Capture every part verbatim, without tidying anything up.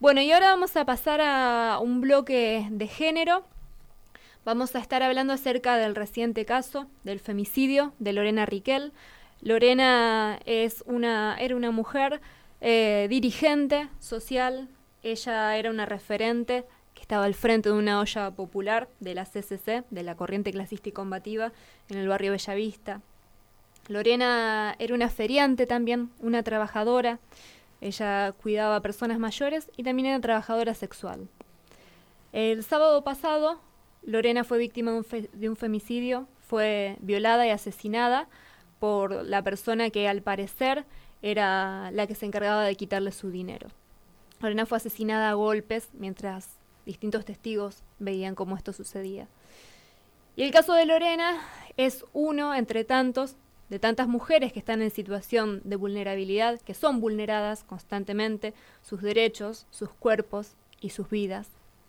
Bueno, y ahora vamos a pasar a un bloque de género. Vamos a estar hablando acerca del reciente caso del femicidio de Lorena Riquel. Lorena es una, era una mujer eh, dirigente social. Ella era una referente que estaba al frente de una olla popular de la C C C, de la Corriente Clasista y Combativa, en el barrio Bellavista. Lorena era una feriante también, una trabajadora. Ella cuidaba a personas mayores y también era trabajadora sexual. El sábado pasado, Lorena fue víctima de un, fe- de un femicidio, fue violada y asesinada por la persona que al parecer era la que se encargaba de quitarle su dinero. Lorena fue asesinada a golpes mientras distintos testigos veían cómo esto sucedía. Y el caso de Lorena es uno entre tantos de tantas mujeres que están en situación de vulnerabilidad, que son vulneradas constantemente, sus derechos, sus cuerpos y sus vidas.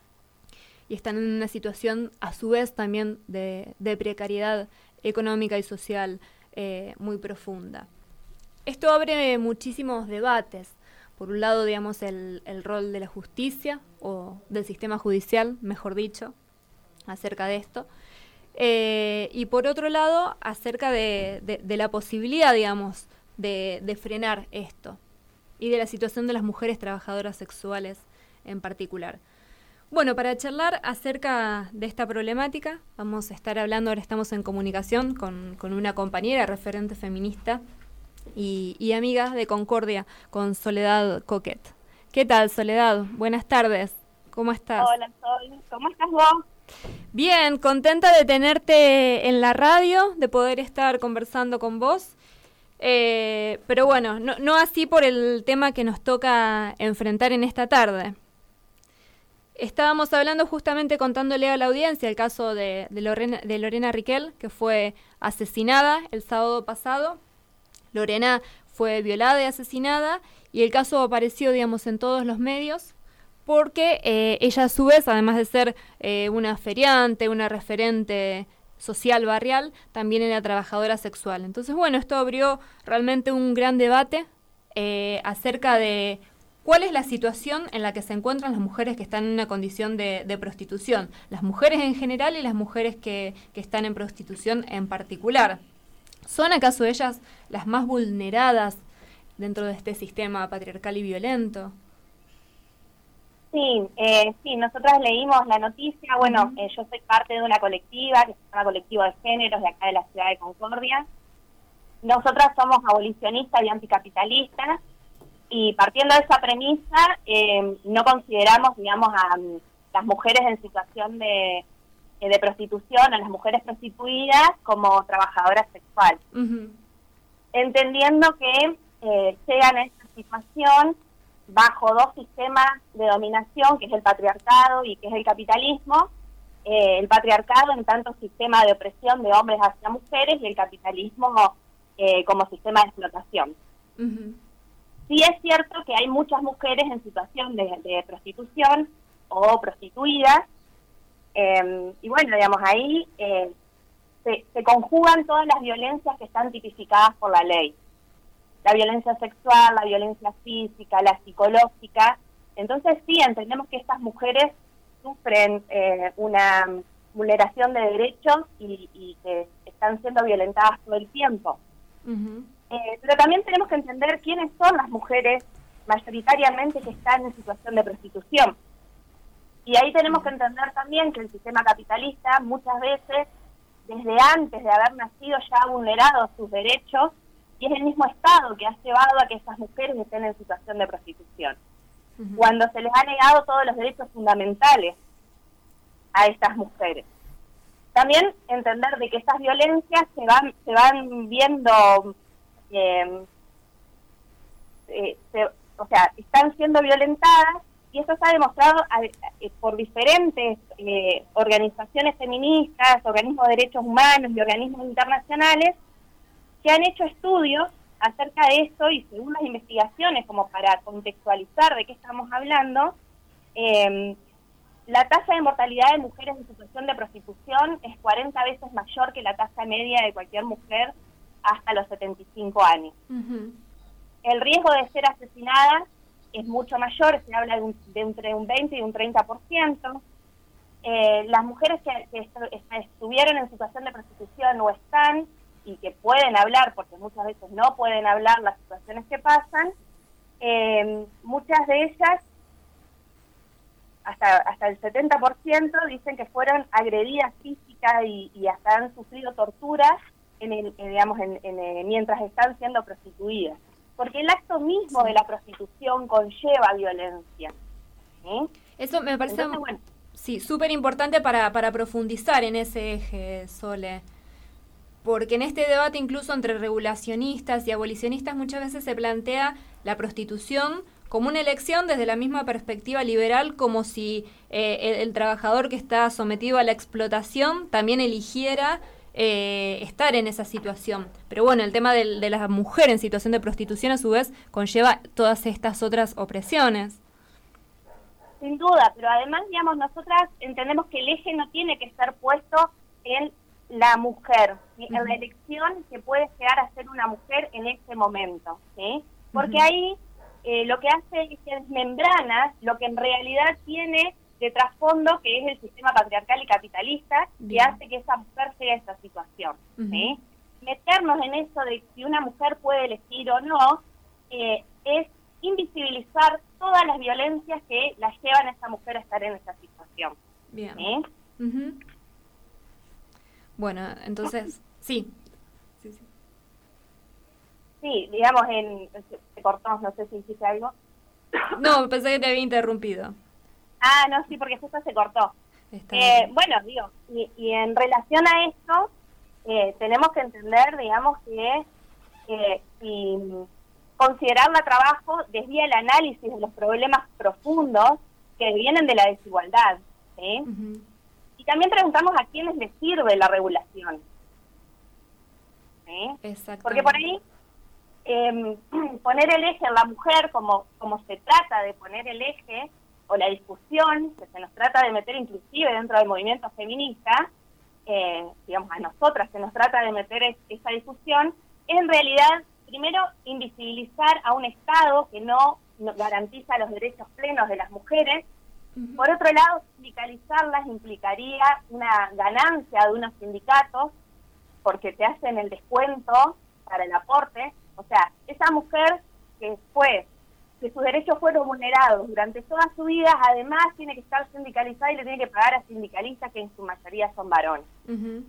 Y están en una situación a su vez también de, de precariedad económica y social eh, muy profunda. Esto abre muchísimos debates. Por un lado, digamos, el, el rol de la justicia, o del sistema judicial, mejor dicho, acerca de esto. Eh, y por otro lado, acerca de, de, de la posibilidad, digamos, de, de frenar esto y de la situación de las mujeres trabajadoras sexuales en particular. Bueno, para charlar acerca de esta problemática, vamos a estar hablando, ahora estamos en comunicación con, con una compañera referente feminista y, y amiga de Concordia, con Soledad Coquet. ¿Qué tal, Soledad? Buenas tardes, ¿cómo estás? Hola, Sol, ¿cómo estás vos? Bien, contenta de tenerte en la radio, de poder estar conversando con vos. Eh, pero bueno, no, no así por el tema que nos toca enfrentar en esta tarde. Estábamos hablando justamente contándole a la audiencia el caso de, de, Lorena, de Lorena Riquel, que fue asesinada el sábado pasado. Lorena fue violada y asesinada y el caso apareció, digamos, en todos los medios. Porque eh, ella a su vez, además de ser eh, una feriante, una referente social barrial, también era trabajadora sexual. Entonces, bueno, esto abrió realmente un gran debate eh, acerca de cuál es la situación en la que se encuentran las mujeres que están en una condición de, de prostitución. Las mujeres en general y las mujeres que, que están en prostitución en particular. ¿Son acaso ellas las más vulneradas dentro de este sistema patriarcal y violento? Sí, eh, sí, nosotras leímos la noticia. Bueno, uh-huh. eh, yo soy parte de una colectiva que se llama Colectivo de Géneros de acá de la ciudad de Concordia. Nosotras somos abolicionistas y anticapitalistas y partiendo de esa premisa eh, no consideramos, digamos, a um, las mujeres en situación de, eh, de prostitución, a las mujeres prostituidas como trabajadoras sexuales. Uh-huh. Entendiendo que eh, llegan a esta situación bajo dos sistemas de dominación, que es el patriarcado y que es el capitalismo. Eh, el patriarcado en tanto sistema de opresión de hombres hacia mujeres y el capitalismo eh, como sistema de explotación. Uh-huh. Sí es cierto que hay muchas mujeres en situación de, de prostitución o prostituidas, eh, y bueno, digamos, ahí eh, se, se conjugan todas las violencias que están tipificadas por la ley. La violencia sexual, la violencia física, la psicológica. Entonces sí, entendemos que estas mujeres sufren eh, una vulneración de derechos y, y que están siendo violentadas todo el tiempo. Uh-huh. Eh, pero también tenemos que entender quiénes son las mujeres mayoritariamente que están en situación de prostitución. Y ahí tenemos que entender también que el sistema capitalista muchas veces, desde antes de haber nacido, ya ha vulnerado sus derechos. Y es el mismo Estado que ha llevado a que esas mujeres estén en situación de prostitución. Uh-huh. Cuando se les ha negado todos los derechos fundamentales a estas mujeres. También entender de que estas violencias se van se van viendo, eh, eh, se, o sea, están siendo violentadas, y eso se ha demostrado a, a, por diferentes eh, organizaciones feministas, organismos de derechos humanos y organismos internacionales, que han hecho estudios acerca de esto, y según las investigaciones, como para contextualizar de qué estamos hablando, eh, la tasa de mortalidad de mujeres en situación de prostitución es cuarenta veces mayor que la tasa media de cualquier mujer hasta los setenta y cinco años. Uh-huh. El riesgo de ser asesinada es mucho mayor, se habla de, un, de entre un veinte y un treinta por ciento. Eh, las mujeres que, que est- estuvieron en situación de prostitución o están, y que pueden hablar, porque muchas veces no pueden hablar las situaciones que pasan, eh, muchas de ellas, hasta hasta el setenta por ciento, dicen que fueron agredidas física y, y hasta han sufrido torturas en el, eh, digamos, en, en, eh, mientras están siendo prostituidas. Porque el acto mismo de la prostitución conlleva violencia. ¿Sí? Eso me parece, Entonces, bueno, sí, súper importante para, para profundizar en ese eje, Sole. Porque en este debate, incluso entre regulacionistas y abolicionistas, muchas veces se plantea la prostitución como una elección desde la misma perspectiva liberal, como si eh, el, el trabajador que está sometido a la explotación también eligiera eh, estar en esa situación. Pero bueno, el tema del, de la mujer en situación de prostitución, a su vez, conlleva todas estas otras opresiones. sin duda, pero además, digamos, nosotras entendemos que el eje no tiene que estar puesto en la mujer, ¿sí? Uh-huh. En la elección que puede llegar a ser una mujer en este momento, ¿sí? Porque uh-huh. ahí eh, lo que hace es que desmembrana lo que en realidad tiene de trasfondo, que es el sistema patriarcal y capitalista, Bien. que hace que esa mujer llegue a esta situación, uh-huh. ¿sí? Meternos en eso de si una mujer puede elegir o no, eh, es invisibilizar todas las violencias que la llevan a esa mujer a estar en esa situación. Bien. ¿Sí? Uh-huh. Bueno, entonces, sí. Sí, sí. Sí, digamos, en, se cortó, no sé si dijiste algo. No, pensé que te había interrumpido. Ah, no, sí, porque justo se cortó. Eh, bueno, digo, y, y en relación a esto, eh, tenemos que entender, digamos, que eh, si considerarla trabajo desvía el análisis de los problemas profundos que vienen de la desigualdad, ¿sí? Uh-huh. Y también preguntamos a quiénes les sirve la regulación, ¿sí? Porque por ahí eh, poner el eje en la mujer, como, como se trata de poner el eje, o la discusión que se nos trata de meter inclusive dentro del movimiento feminista, eh, digamos, a nosotras se nos trata de meter es, esa discusión, es en realidad, primero, invisibilizar a un Estado que no, no garantiza los derechos plenos de las mujeres. Uh-huh. Por otro lado, sindicalizarlas implicaría una ganancia de unos sindicatos porque te hacen el descuento para el aporte. O sea, esa mujer que fue, que sus derechos fueron vulnerados durante toda su vida, además tiene que estar sindicalizada y le tiene que pagar a sindicalistas que en su mayoría son varones. Uh-huh.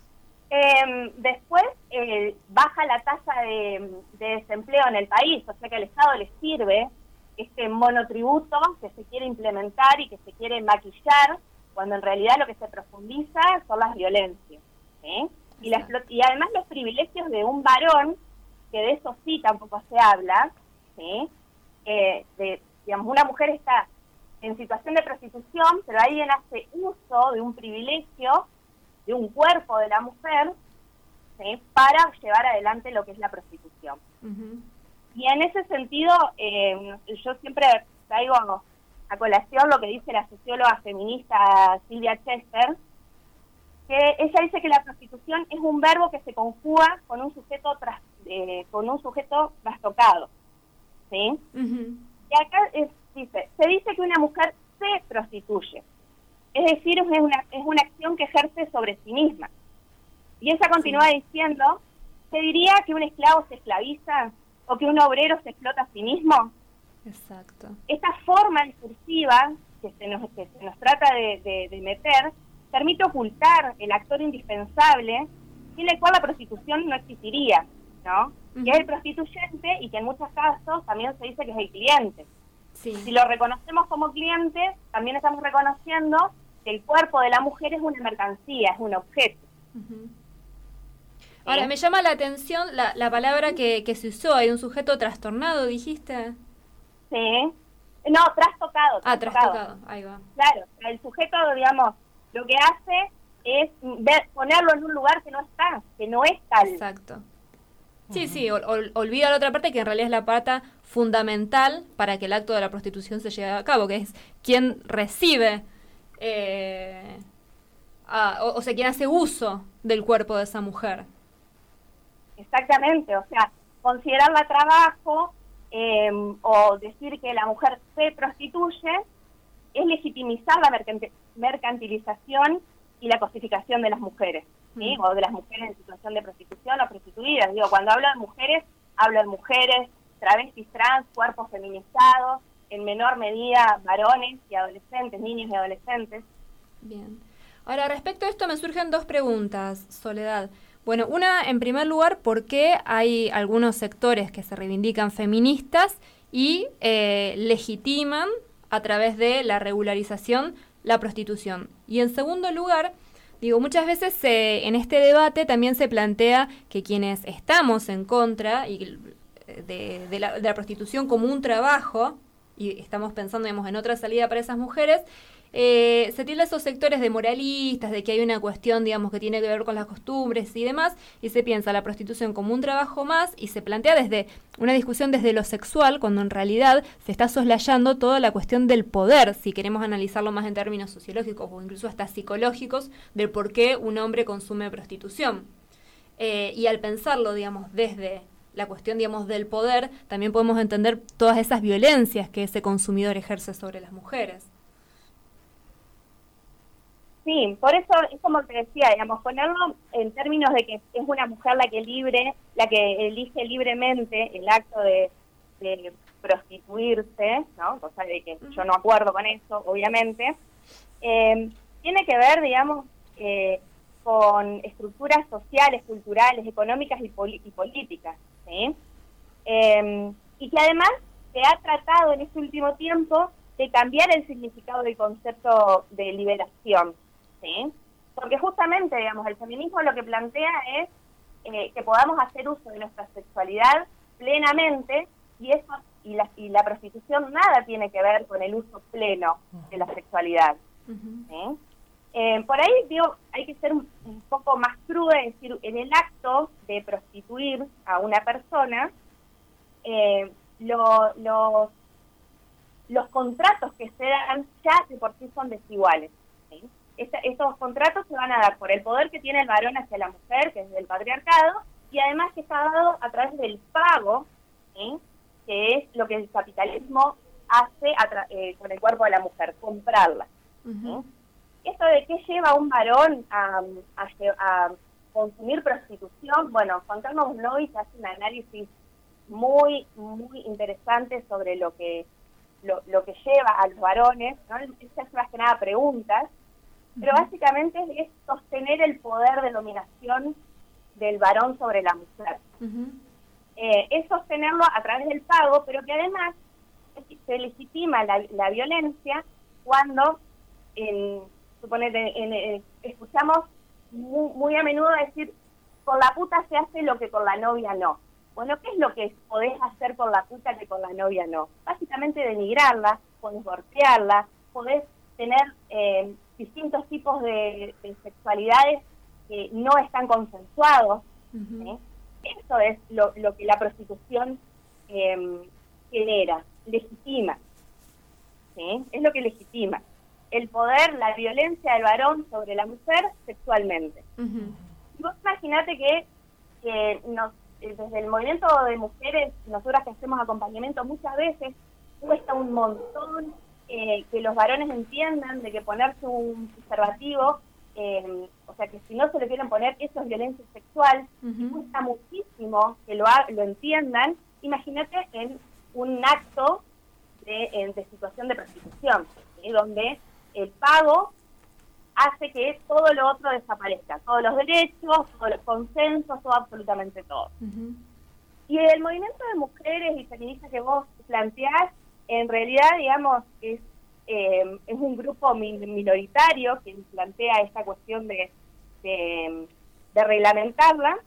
Eh, después eh, baja la tasa de, de desempleo en el país, o sea que al Estado le sirve este monotributo que se quiere implementar y que se quiere maquillar, cuando en realidad lo que se profundiza son las violencias, ¿sí? Y, la, y además los privilegios de un varón, que de eso sí tampoco se habla, ¿sí? Eh, de, digamos, una mujer está en situación de prostitución, pero alguien hace uso de un privilegio, de un cuerpo de la mujer, ¿sí? Para llevar adelante lo que es la prostitución. Uh-huh. Y en ese sentido, eh, yo siempre traigo a colación lo que dice la socióloga feminista Silvia Chester, que ella dice que la prostitución es un verbo que se conjuga con un sujeto tras, eh, con un sujeto trastocado, ¿sí? Uh-huh. Y acá es, dice, se dice que una mujer se prostituye, es decir, es una, es una acción que ejerce sobre sí misma. Y ella continúa sí. diciendo, ¿se diría que un esclavo se esclaviza o que un obrero se explota a sí mismo? Exacto. Esta forma discursiva que se nos, que se nos trata de, de, de meter permite ocultar el actor indispensable sin el cual la prostitución no existiría, ¿no? Uh-huh. Que es el prostituyente y que en muchos casos también se dice que es el cliente. Sí. Si lo reconocemos como cliente, también estamos reconociendo que el cuerpo de la mujer es una mercancía, es un objeto. Uh-huh. Ahora, ¿Eh? me llama la atención la, la palabra que, que se usó. ¿Hay un sujeto trastornado, dijiste? Sí. No, trastocado. Ah, trastocado. Ahí va. Claro, el sujeto, digamos, lo que hace es ver, ponerlo en un lugar que no está, que no es tal. Exacto. Sí, uh-huh. sí, ol, ol, olvida la otra parte que en realidad es la pata fundamental para que el acto de la prostitución se lleve a cabo, que es quien recibe, eh, a, o, o sea, quien hace uso del cuerpo de esa mujer. Exactamente, o sea, considerarla trabajo eh, o decir que la mujer se prostituye es legitimizar la mercanti- mercantilización y la cosificación de las mujeres, ¿sí? Mm. O de las mujeres en situación de prostitución o prostituidas. Digo, cuando hablo de mujeres, hablo de mujeres, travestis, trans, cuerpos feminizados, en menor medida varones y adolescentes, niños y adolescentes. Bien. Ahora, respecto a esto me surgen dos preguntas, Soledad. Bueno, una, en primer lugar, ¿por qué hay algunos sectores que se reivindican feministas y eh, legitiman a través de la regularización la prostitución? Y en segundo lugar, digo, muchas veces se, en este debate también se plantea que quienes estamos en contra y de, de, la, de la prostitución como un trabajo, y estamos pensando, digamos, en otra salida para esas mujeres, eh, se tilda esos sectores de moralistas, de que hay una cuestión, digamos, que tiene que ver con las costumbres y demás, y se piensa la prostitución como un trabajo más, y se plantea desde una discusión desde lo sexual, cuando en realidad se está soslayando toda la cuestión del poder, si queremos analizarlo más en términos sociológicos o incluso hasta psicológicos, del por qué un hombre consume prostitución. Eh, y al pensarlo, digamos, desde la cuestión, digamos, del poder, también podemos entender todas esas violencias que ese consumidor ejerce sobre las mujeres. Sí, por eso es como te decía, digamos, ponerlo en términos de que es una mujer la que libre, la que elige libremente el acto de, de prostituirse, ¿no? Cosa de que yo no acuerdo con eso, obviamente. Eh, tiene que ver, digamos, eh, con estructuras sociales, culturales, económicas y, poli- y políticas, ¿sí? Eh, y que además se ha tratado en este último tiempo de cambiar el significado del concepto de liberación, ¿sí? Porque justamente, digamos, el feminismo lo que plantea es eh, que podamos hacer uso de nuestra sexualidad plenamente, y eso y la, y la prostitución nada tiene que ver con el uso pleno de la sexualidad, uh-huh. ¿Sí? Eh, por ahí, digo, hay que ser un, un poco más cruda, es decir, en el acto de prostituir a una persona, eh, lo, los, los contratos que se dan ya de por sí son desiguales, ¿sí? Esta, estos contratos se van a dar por el poder que tiene el varón hacia la mujer, que es del patriarcado, y además que está dado a través del pago, ¿sí? Que es lo que el capitalismo hace a tra- eh, con el cuerpo de la mujer, comprarla, uh-huh. ¿Sí? Esto de qué lleva a un varón a, a, a consumir prostitución, bueno, Juan Carlos Novich hace un análisis muy, muy interesante sobre lo que lo, lo que lleva a los varones, ¿no? Él se hace más que nada preguntas, uh-huh. Pero básicamente es sostener el poder de dominación del varón sobre la mujer. Uh-huh. Eh, es sostenerlo a través del pago, pero que además se legitima la, la violencia cuando en Suponete, en, en, escuchamos muy, muy a menudo decir, con la puta se hace lo que con la novia no. Bueno, ¿qué es lo que podés hacer con la puta que con la novia no? Básicamente denigrarla, podés golpearla, podés tener eh, distintos tipos de, de sexualidades que no están consensuados. Uh-huh. ¿Sí? Eso es lo, lo que la prostitución eh, genera, legitima. ¿Sí? Es lo que legitima. El poder, la violencia del varón sobre la mujer sexualmente. Uh-huh. Y vos imaginate que, que nos, desde el movimiento de mujeres, nosotras que hacemos acompañamiento muchas veces, cuesta un montón eh, que los varones entiendan de que ponerse un preservativo, eh, o sea que si no se lo quieren poner, eso es violencia sexual, uh-huh. Y cuesta muchísimo que lo, ha, lo entiendan. Imagínate en un acto de, en, de situación de prostitución, ¿sí? Donde el pago hace que todo lo otro desaparezca, todos los derechos, todos los consensos, todo, absolutamente todo. Uh-huh. Y el movimiento de mujeres y feministas que vos planteás, en realidad, digamos, es, eh, es un grupo minoritario que plantea esta cuestión de, de, de reglamentarla,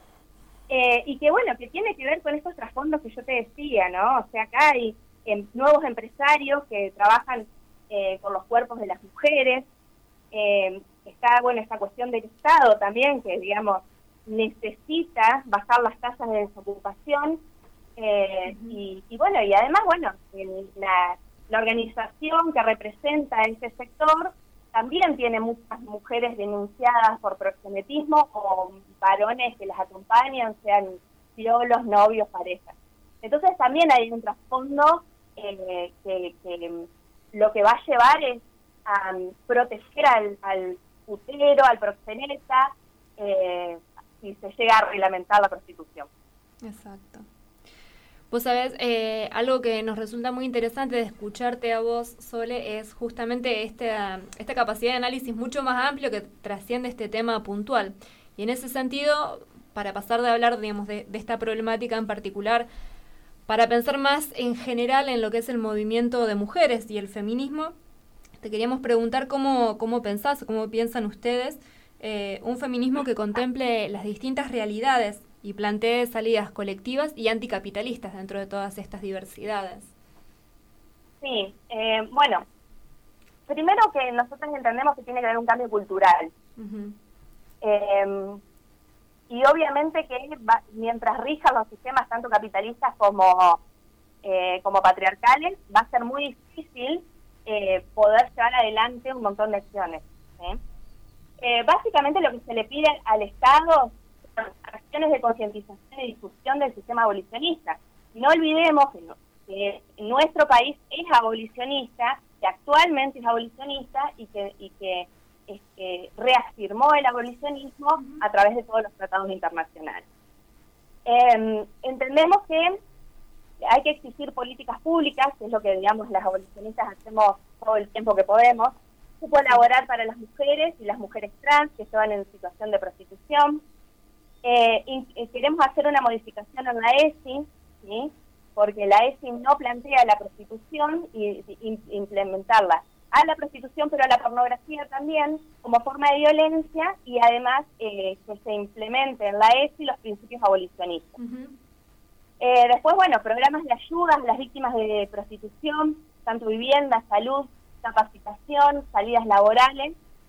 eh, y que, bueno, que tiene que ver con estos trasfondos que yo te decía, ¿no? O sea, acá hay eh, nuevos empresarios que trabajan Eh, con los cuerpos de las mujeres, eh, está, bueno, esta cuestión del Estado también, que, digamos, necesita bajar las tasas de desocupación, eh, uh-huh. y, y, bueno, y además, bueno, el, la, la organización que representa ese sector también tiene muchas mujeres denunciadas por proxenetismo o varones que las acompañan, sean piolos, novios, parejas. Entonces también hay un trasfondo eh, que, que lo que va a llevar es a um, proteger al, al putero, al proxeneta, eh, si se llega a reglamentar la prostitución. Exacto. Vos sabés, eh, algo que nos resulta muy interesante de escucharte a vos, Sole, es justamente esta, esta capacidad de análisis mucho más amplio que trasciende este tema puntual. Y en ese sentido, para pasar de hablar, digamos, de, de esta problemática en particular, para pensar más en general en lo que es el movimiento de mujeres y el feminismo, te queríamos preguntar cómo, cómo pensás, cómo piensan ustedes eh, un feminismo que contemple las distintas realidades y plantee salidas colectivas y anticapitalistas dentro de todas estas diversidades. Sí, eh, bueno, primero que nosotros entendemos que tiene que haber un cambio cultural. Uh-huh. Eh, y obviamente que va, mientras rijan los sistemas tanto capitalistas como, eh, como patriarcales, va a ser muy difícil eh, poder llevar adelante un montón de acciones. ¿sí? Eh, básicamente lo que se le pide al Estado son acciones de concientización y difusión del sistema abolicionista. Y no olvidemos que, no, que nuestro país es abolicionista, que actualmente es abolicionista y que, y que este, reafirmó el abolicionismo uh-huh. a través de todos los tratados internacionales. Eh, entendemos que hay que exigir políticas públicas, que es lo que, digamos, las abolicionistas hacemos todo el tiempo que podemos, colaborar para las mujeres y las mujeres trans que estaban en situación de prostitución. Eh, y, y queremos hacer una modificación en la E S I, ¿sí? porque la E S I no plantea la prostitución y, y implementarla a la prostitución, pero a la pornografía también, como forma de violencia, y además eh, que se implemente en la E S I los principios abolicionistas. Uh-huh. Eh, después, bueno, programas de ayuda a las víctimas de prostitución, tanto vivienda, salud, capacitación, salidas laborales,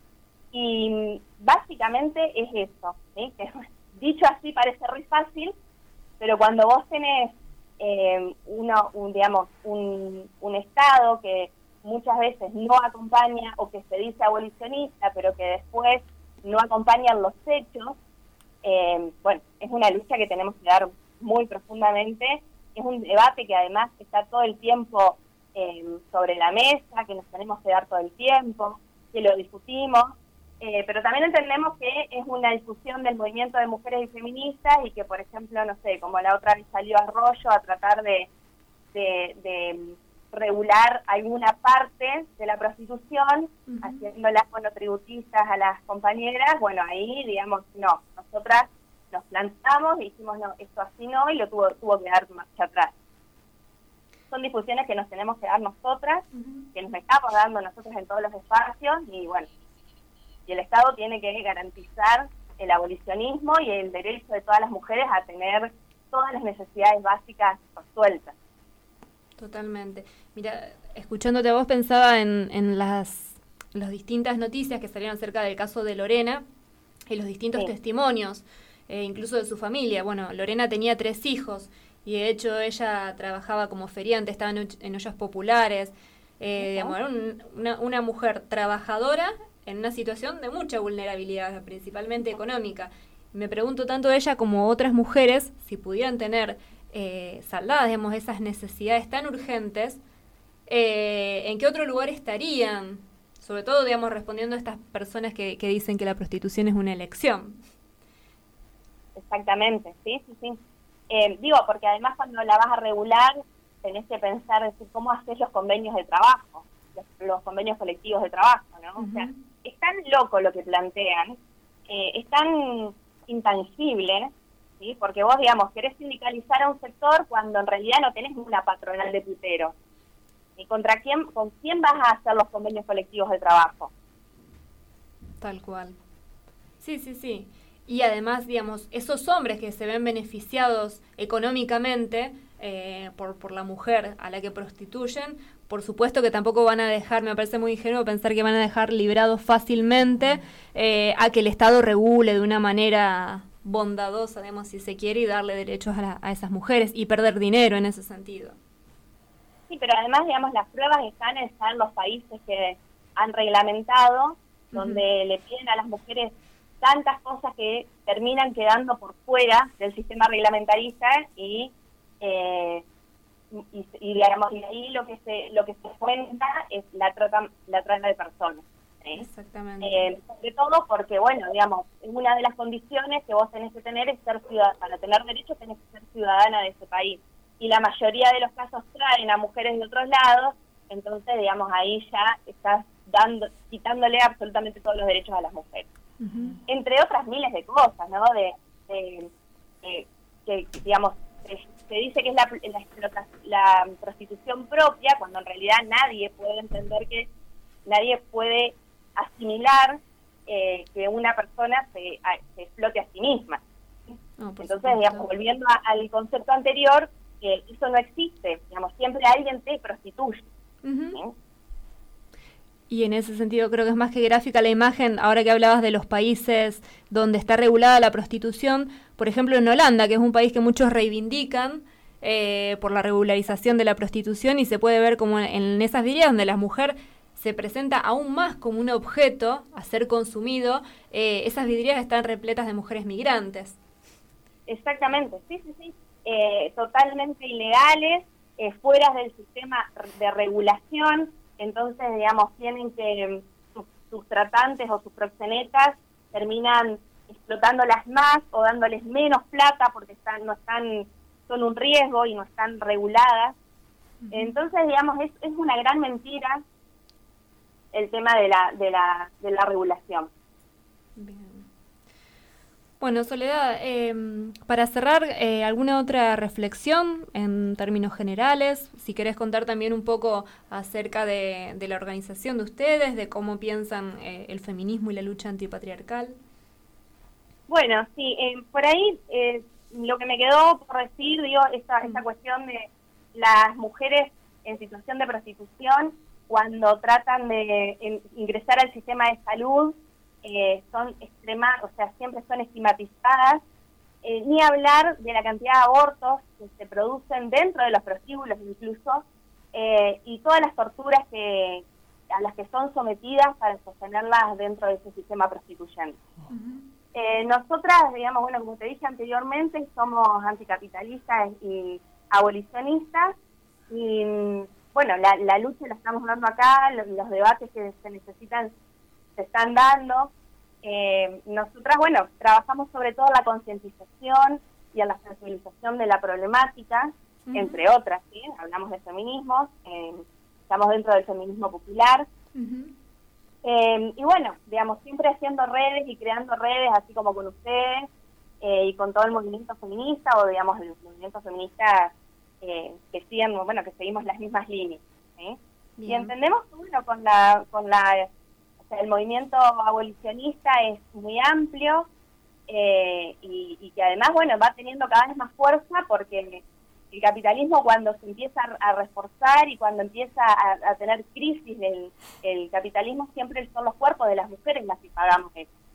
y básicamente es eso, ¿sí? que dicho así parece muy fácil, pero cuando vos tenés eh, uno, un, digamos, un, un Estado que muchas veces no acompaña o que se dice abolicionista, pero que después no acompañan los hechos, eh, bueno, es una lucha que tenemos que dar muy profundamente, es un debate que además está todo el tiempo Eh, sobre la mesa, que nos tenemos que dar todo el tiempo, que lo discutimos, eh, pero también entendemos que es una discusión del movimiento de mujeres y feministas y que, por ejemplo, no sé, como la otra vez salió Arroyo a tratar de, de, de regular alguna parte de la prostitución, uh-huh. haciéndolas monotributistas a las compañeras, bueno, ahí, digamos, no, nosotras nos plantamos y dijimos, no, esto así no, y lo tuvo, tuvo que dar marcha atrás. Son discusiones que nos tenemos que dar nosotras, uh-huh. que nos estamos dando nosotros en todos los espacios, y bueno, y el Estado tiene que garantizar el abolicionismo y el derecho de todas las mujeres a tener todas las necesidades básicas resueltas. Totalmente. Mira, escuchándote a vos pensaba en, en las, las distintas noticias que salieron acerca del caso de Lorena y los distintos sí. testimonios, eh, incluso de su familia. Bueno, Lorena tenía tres hijos, y de hecho ella trabajaba como feriante, estaba en, en ollas populares, eh, digamos, era un, una, una mujer trabajadora en una situación de mucha vulnerabilidad, principalmente económica. Me pregunto tanto ella como otras mujeres si pudieran tener eh, saldadas, digamos, esas necesidades tan urgentes, eh, ¿en qué otro lugar estarían? Sobre todo, digamos, respondiendo a estas personas que, que dicen que la prostitución es una elección. Exactamente, sí, sí, sí. Eh, digo, porque además cuando la vas a regular tenés que pensar, decir, cómo hacer los convenios de trabajo, los, los convenios colectivos de trabajo, ¿no? Uh-huh. O sea, es tan loco lo que plantean, eh, es tan intangible, ¿sí? Porque vos, digamos, querés sindicalizar a un sector cuando en realidad no tenés una patronal de puteros. ¿Y contra quién, con quién vas a hacer los convenios colectivos de trabajo? Tal cual. Sí, sí, sí. Y además, digamos, esos hombres que se ven beneficiados económicamente eh, por, por la mujer a la que prostituyen, por supuesto que tampoco van a dejar, me parece muy ingenuo pensar que van a dejar librados fácilmente eh, a que el Estado regule de una manera bondadosa, digamos, si se quiere, y darle derechos a, la, a esas mujeres y perder dinero en ese sentido. Sí, pero además, digamos, las pruebas están en los países que han reglamentado, donde uh-huh. le piden a las mujeres tantas cosas que terminan quedando por fuera del sistema reglamentarista y eh, y, y, digamos, y ahí lo que se lo que se cuenta es la trata, la trata de personas. ¿Sí? Exactamente. Eh, sobre todo porque, bueno, digamos, una de las condiciones que vos tenés que tener es ser ciudadana. Para tener derechos tenés que ser ciudadana de ese país. Y la mayoría de los casos traen a mujeres de otros lados, entonces, digamos, ahí ya estás dando, quitándole absolutamente todos los derechos a las mujeres. Uh-huh. Entre otras miles de cosas, ¿no? De, de, de que, digamos, se, se dice que es la, la, la prostitución propia, cuando en realidad nadie puede entender que nadie puede asimilar eh, que una persona se, a, se explote a sí misma. No, entonces, digamos, volviendo a, al concepto anterior, que eso no existe, digamos, siempre alguien te prostituye. Uh-huh. ¿Sí? Y en ese sentido creo que es más que gráfica la imagen, ahora que hablabas de los países donde está regulada la prostitución, por ejemplo en Holanda, que es un país que muchos reivindican eh, por la regularización de la prostitución, y se puede ver como en, en esas vidrieras donde la mujer se presenta aún más como un objeto a ser consumido, eh, esas vidrieras están repletas de mujeres migrantes. Exactamente, sí, sí, sí, eh, totalmente ilegales, eh, fuera del sistema de regulación. Entonces, digamos, tienen que, sus, sus tratantes o sus proxenetas terminan explotándolas más o dándoles menos plata porque están no están son un riesgo y no están reguladas. Uh-huh. Entonces, digamos, es, es una gran mentira el tema de la de la de la regulación. Bien. Bueno, Soledad, eh, para cerrar, eh, ¿alguna otra reflexión en términos generales? Si querés contar también un poco acerca de, de la organización de ustedes, de cómo piensan eh, el feminismo y la lucha antipatriarcal. Bueno, sí, eh, por ahí eh, lo que me quedó por decir, digo, esta, esta cuestión de las mujeres en situación de prostitución, cuando tratan de en, ingresar al sistema de salud, Eh, son extremas, o sea, siempre son estigmatizadas, eh, ni hablar de la cantidad de abortos que se producen dentro de los prostíbulos incluso, eh, y todas las torturas que a las que son sometidas para sostenerlas dentro de ese sistema prostituyente. Uh-huh. Eh, nosotras, digamos, bueno, como te dije anteriormente, somos anticapitalistas y abolicionistas, y bueno, la, la lucha la estamos dando acá, los, los debates que se necesitan se están dando. Eh, nosotras, bueno, trabajamos sobre todo en la concientización y en la sensibilización de la problemática, uh-huh. entre otras, ¿sí? Hablamos de feminismo, eh, estamos dentro del feminismo popular, uh-huh. eh, y bueno, digamos, siempre haciendo redes y creando redes, así como con ustedes, eh, y con todo el movimiento feminista, o digamos, el movimiento feminista eh, que siguen, bueno, que seguimos las mismas líneas, ¿sí? Y entendemos que, bueno, con la, con la O sea, el movimiento abolicionista es muy amplio eh, y, y que además, bueno, va teniendo cada vez más fuerza porque el capitalismo, cuando se empieza a reforzar y cuando empieza a, a tener crisis del el capitalismo, siempre son los cuerpos de las mujeres las que pagamos eso.